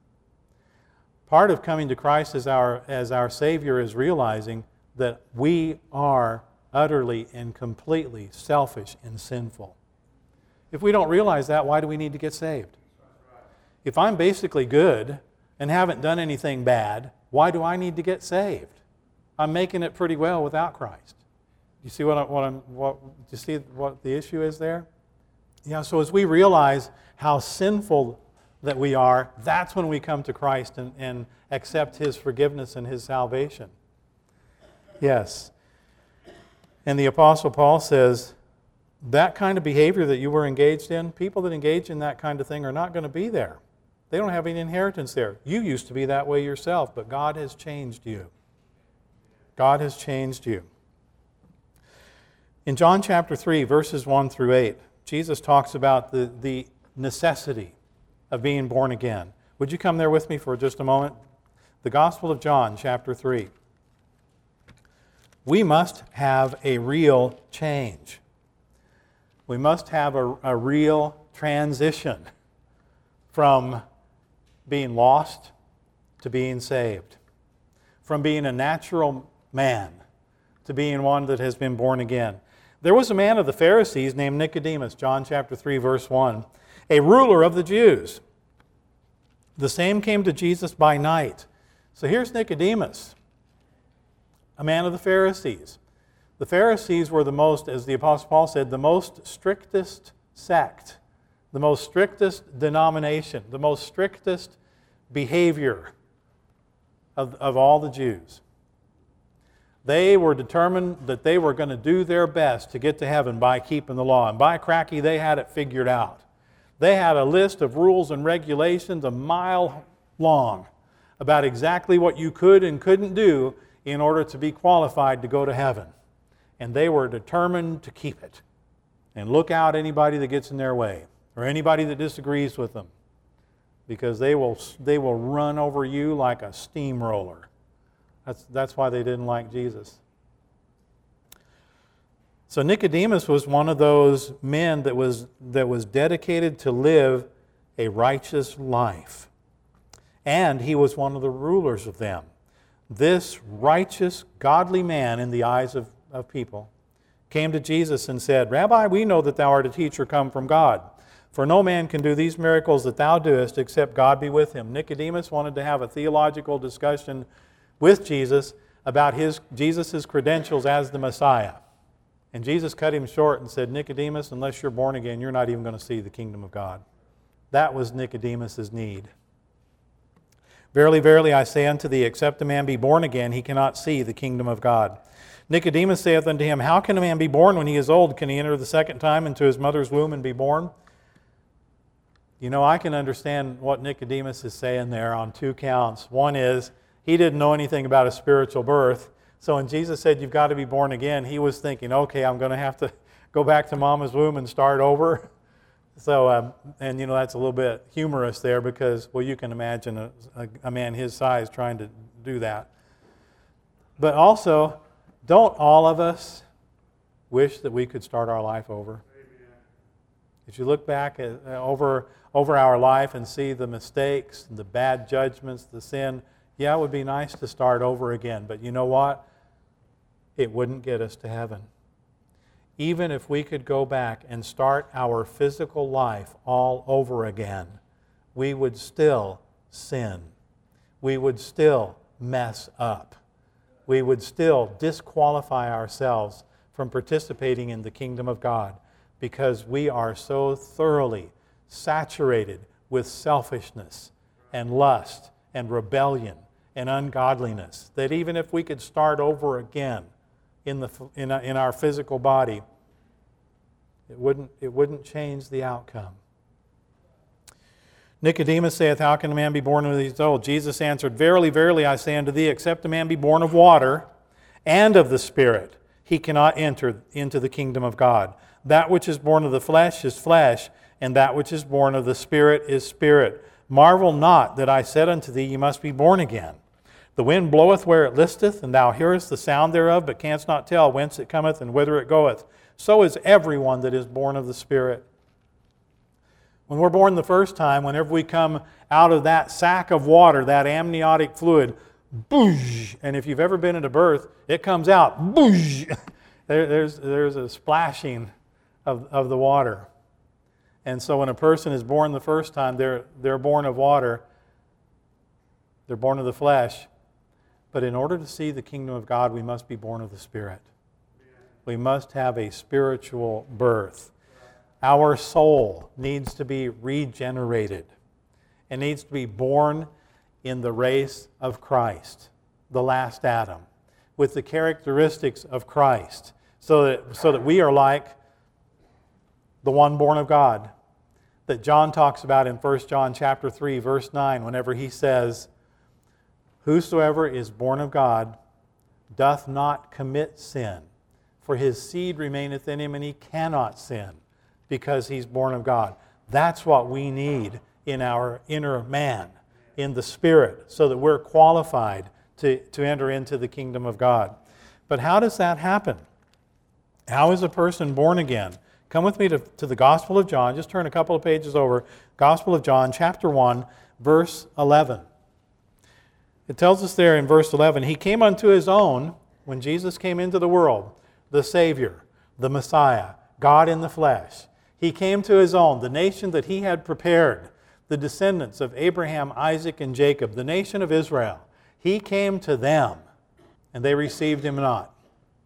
Part of coming to Christ as our, as our Savior is realizing that we are utterly and completely selfish and sinful. If we don't realize that, why do we need to get saved? If I'm basically good and haven't done anything bad, why do I need to get saved? I'm making it pretty well without Christ. You see what, I, what I'm? What, do you see what the issue is there? Yeah. So as we realize how sinful that we are, that's when we come to Christ and, and accept His forgiveness and His salvation. Yes. And the Apostle Paul says, that kind of behavior that you were engaged in, people that engage in that kind of thing are not going to be there. They don't have any inheritance there. You used to be that way yourself, but God has changed you. God has changed you. In John chapter three, verses one through eight, Jesus talks about the, the necessity of being born again. Would you come there with me for just a moment? The Gospel of John, chapter three. We must have a real change. We must have a, a real transition from being lost to being saved. from being a natural man to being one that has been born again. There was a man of the Pharisees named Nicodemus, John chapter three, verse one, a ruler of the Jews. The same came to Jesus by night. So here's Nicodemus, a man of the Pharisees. The Pharisees were the most, as the Apostle Paul said, the most strictest sect, the most strictest denomination, the most strictest behavior of, of all the Jews. They were determined that they were going to do their best to get to heaven by keeping the law. And by cracky, they had it figured out. They had a list of rules and regulations a mile long about exactly what you could and couldn't do in order to be qualified to go to heaven. And they were determined to keep it. And look out anybody that gets in their way or anybody that disagrees with them, because they will, they will run over you like a steamroller. That's, that's why they didn't like Jesus. So Nicodemus was one of those men that was, that was dedicated to live a righteous life. And he was one of the rulers of them. This righteous, godly man in the eyes of, of people came to Jesus and said, "Rabbi, we know that thou art a teacher come from God. For no man can do these miracles that thou doest except God be with him." Nicodemus wanted to have a theological discussion with Jesus about his Jesus' credentials as the Messiah. And Jesus cut him short and said, "Nicodemus, unless you're born again, you're not even going to see the kingdom of God." That was Nicodemus' need. "Verily, verily, I say unto thee, except a man be born again, he cannot see the kingdom of God. Nicodemus saith unto him, How can a man be born when he is old? Can he enter the second time into his mother's womb and be born?" You know, I can understand what Nicodemus is saying there on two counts. One is, he didn't know anything about a spiritual birth. So when Jesus said, "You've got to be born again," he was thinking, okay, I'm going to have to go back to mama's womb and start over. So, um, and you know, that's a little bit humorous there because, well, you can imagine a, a, a man his size trying to do that. But also, don't all of us wish that we could start our life over? Amen. If you look back at, uh, over, over our life and see the mistakes, the bad judgments, the sin, yeah, it would be nice to start over again. But you know what? It wouldn't get us to heaven. Even if we could go back and start our physical life all over again, we would still sin. We would still mess up. We would still disqualify ourselves from participating in the kingdom of God because we are so thoroughly saturated with selfishness and lust and rebellion and ungodliness that even if we could start over again in the in, in our physical body, it wouldn't it wouldn't change the outcome. Nicodemus saith, How can a man be born when he is old? Jesus answered, Verily, verily, I say unto thee, except a man be born of water and of the Spirit, he cannot enter into the kingdom of God. That which is born of the flesh is flesh, and that which is born of the Spirit is spirit. Marvel not that I said unto thee, Ye must be born again. The wind bloweth where it listeth, and thou hearest the sound thereof, but canst not tell whence it cometh and whither it goeth. So is everyone that is born of the Spirit. When we're born the first time, whenever we come out of that sack of water, that amniotic fluid, boosh, and if you've ever been at a birth, it comes out, boosh. There, there's, there's a splashing of, of the water. And so when a person is born the first time, they're, they're born of water, they're born of the flesh. But in order to see the kingdom of God, we must be born of the Spirit. We must have a spiritual birth. Our soul needs to be regenerated. It needs to be born in the race of Christ, the last Adam, with the characteristics of Christ, so that, so that we are like the one born of God that John talks about in First John chapter three, verse nine, whenever he says, Whosoever is born of God doth not commit sin, for his seed remaineth in him, and he cannot sin, because he's born of God. That's what we need in our inner man, in the Spirit, so that we're qualified to, to enter into the kingdom of God. But how does that happen? How is a person born again? Come with me to, to the Gospel of John. Just turn a couple of pages over. Gospel of John, chapter one, verse eleven. It tells us there in verse eleven, He came unto His own, when Jesus came into the world, the Savior, the Messiah, God in the flesh. He came to His own, the nation that He had prepared, the descendants of Abraham, Isaac, and Jacob, the nation of Israel. He came to them, and they received Him not.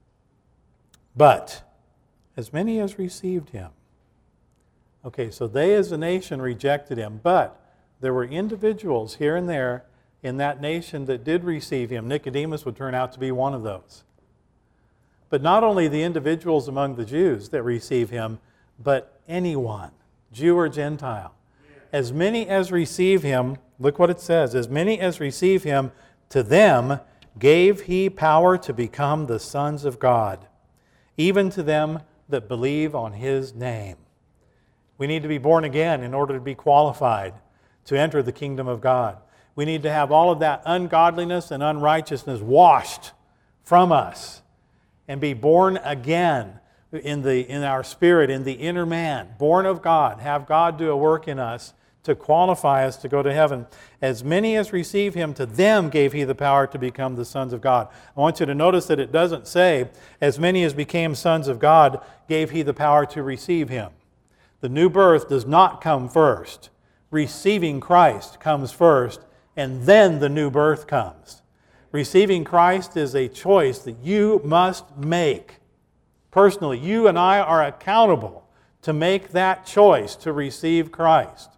But as many as received Him. Okay, so they as a nation rejected Him, but there were individuals here and there in that nation that did receive Him. Nicodemus would turn out to be one of those. But not only the individuals among the Jews that receive Him, but anyone, Jew or Gentile. As many as receive Him, look what it says, as many as receive Him, to them gave He power to become the sons of God, even to them that believe on His name. We need to be born again in order to be qualified to enter the kingdom of God. We need to have all of that ungodliness and unrighteousness washed from us and be born again in, the, in our spirit, in the inner man, born of God. Have God do a work in us to qualify us to go to heaven. As many as receive Him, to them gave He the power to become the sons of God. I want you to notice that it doesn't say, as many as became sons of God gave He the power to receive Him. The new birth does not come first. Receiving Christ comes first, and then the new birth comes. Receiving Christ is a choice that you must make. Personally, you and I are accountable to make that choice to receive Christ.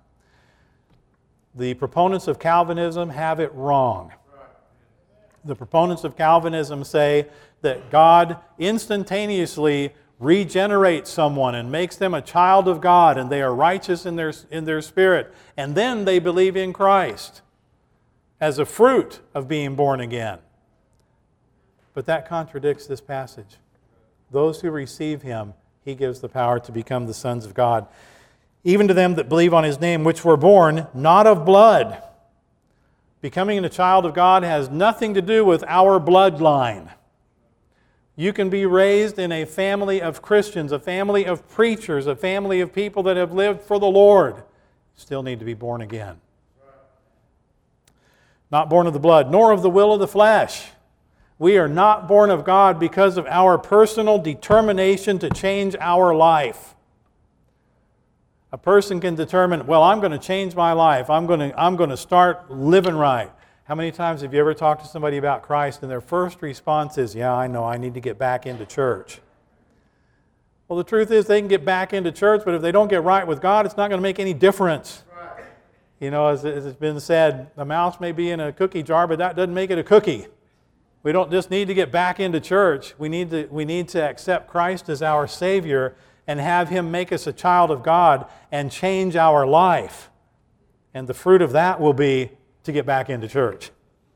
The proponents of Calvinism have it wrong. The proponents of Calvinism say that God instantaneously regenerates someone and makes them a child of God, and they are righteous in their, in their spirit, and then they believe in Christ as a fruit of being born again. But that contradicts this passage. Those who receive Him, He gives the power to become the sons of God. Even to them that believe on His name, which were born not of blood. Becoming a child of God has nothing to do with our bloodline. You can be raised in a family of Christians, a family of preachers, a family of people that have lived for the Lord. You still need to be born again. Not born of the blood, nor of the will of the flesh. We are not born of God because of our personal determination to change our life. A person can determine, well, I'm going to change my life. I'm going to, I'm going to start living right. How many times have you ever talked to somebody about Christ and their first response is, yeah, I know, I need to get back into church. Well, the truth is they can get back into church, but if they don't get right with God, it's not going to make any difference. Right. You know, as, as it's been said, the mouse may be in a cookie jar, but that doesn't make it a cookie. We don't just need to get back into church. We need to, we need to accept Christ as our Savior and have Him make us a child of God and change our life. And the fruit of that will be to get back into church.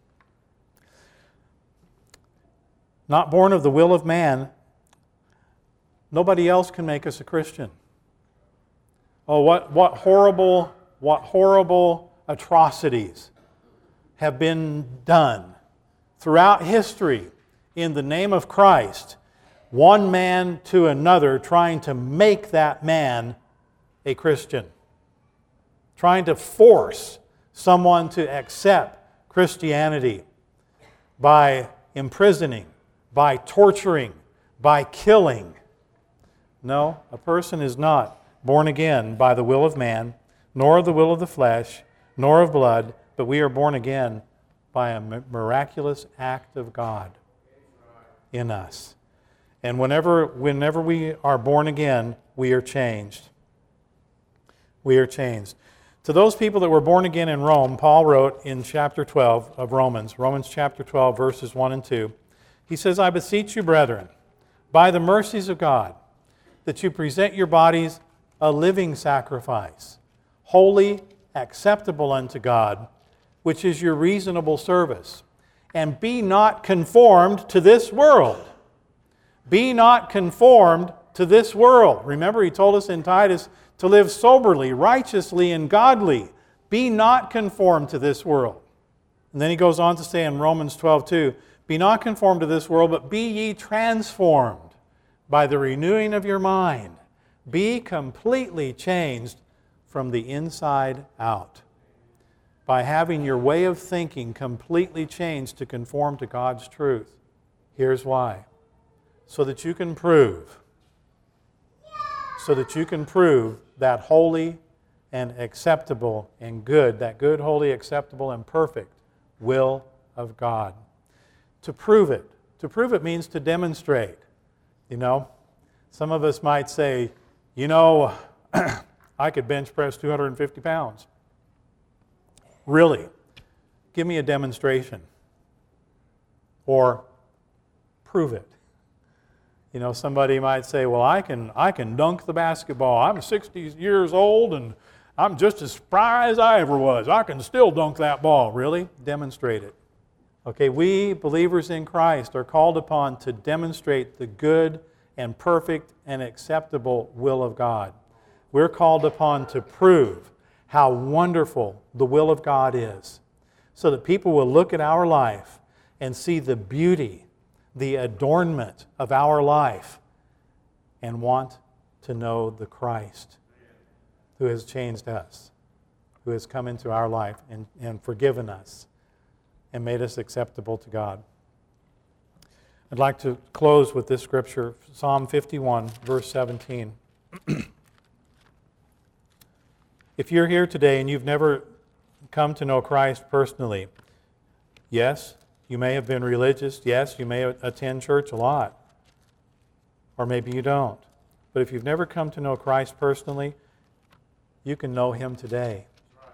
Not born of the will of man. Nobody else can make us a Christian. Oh, what, what horrible, what horrible atrocities have been done throughout history in the name of Christ, one man to another trying to make that man a Christian, trying to force someone to accept Christianity by imprisoning, by torturing, by killing. No, a person is not born again by the will of man, nor the will of the flesh, nor of blood, but we are born again by a miraculous act of God in us. And whenever, whenever we are born again, we are changed. We are changed. To those people that were born again in Rome, Paul wrote in chapter twelve of Romans, Romans chapter twelve, verses one and two, he says, I beseech you, brethren, by the mercies of God, that you present your bodies a living sacrifice, holy, acceptable unto God, which is your reasonable service. And be not conformed to this world. Be not conformed to this world. Remember, he told us in Titus to live soberly, righteously, and godly. Be not conformed to this world. And then he goes on to say in Romans twelve two, be not conformed to this world, but be ye transformed by the renewing of your mind. Be completely changed from the inside out. by having your way of thinking completely changed to conform to God's truth. Here's why. So that you can prove, so that you can prove that holy and acceptable and good, that good, holy, acceptable, and perfect will of God. To prove it. To prove it means to demonstrate. You know, some of us might say, you know, I could bench press two hundred fifty pounds. Really? Give me a demonstration. Or prove it. You know, somebody might say, well, I can I can dunk the basketball. I'm sixty years old and I'm just as spry as I ever was. I can still dunk that ball. Really? Demonstrate it. Okay, we believers in Christ are called upon to demonstrate the good and perfect and acceptable will of God. We're called upon to prove how wonderful the will of God is, so that people will look at our life and see the beauty, the adornment of our life, and want to know the Christ who has changed us, who has come into our life and, and forgiven us and made us acceptable to God. I'd like to close with this scripture, Psalm fifty-one, verse seventeen. If you're here today and you've never come to know Christ personally, yes, you may have been religious. Yes, you may attend church a lot. Or maybe you don't. But if you've never come to know Christ personally, you can know Him today.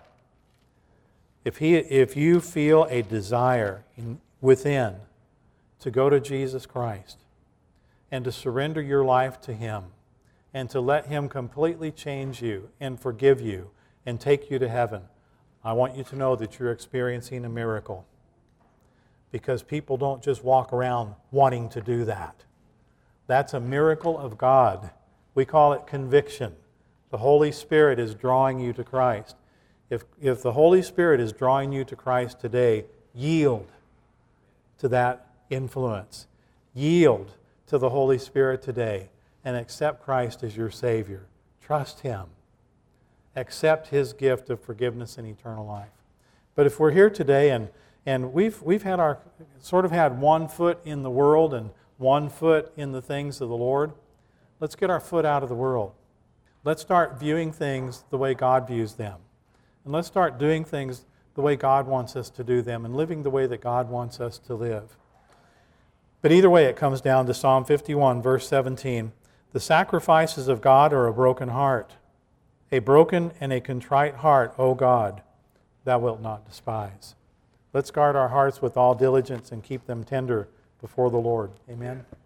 If he, if you feel a desire in, within to go to Jesus Christ and to surrender your life to Him and to let Him completely change you and forgive you and take you to heaven, I want you to know that you're experiencing a miracle. Because people don't just walk around wanting to do that. That's a miracle of God. We call it conviction. The Holy Spirit is drawing you to Christ. If, if the Holy Spirit is drawing you to Christ today, yield to that influence. Yield to the Holy Spirit today and accept Christ as your Savior. Trust Him. Accept His gift of forgiveness and eternal life. But if we're here today and, and we've, we've had our, sort of had one foot in the world and one foot in the things of the Lord, let's get our foot out of the world. Let's start viewing things the way God views them. And let's start doing things the way God wants us to do them and living the way that God wants us to live. But either way, it comes down to Psalm fifty-one, verse seventeen. The sacrifices of God are a broken heart. A broken and a contrite heart, O God, Thou wilt not despise. Let's guard our hearts with all diligence and keep them tender before the Lord. Amen.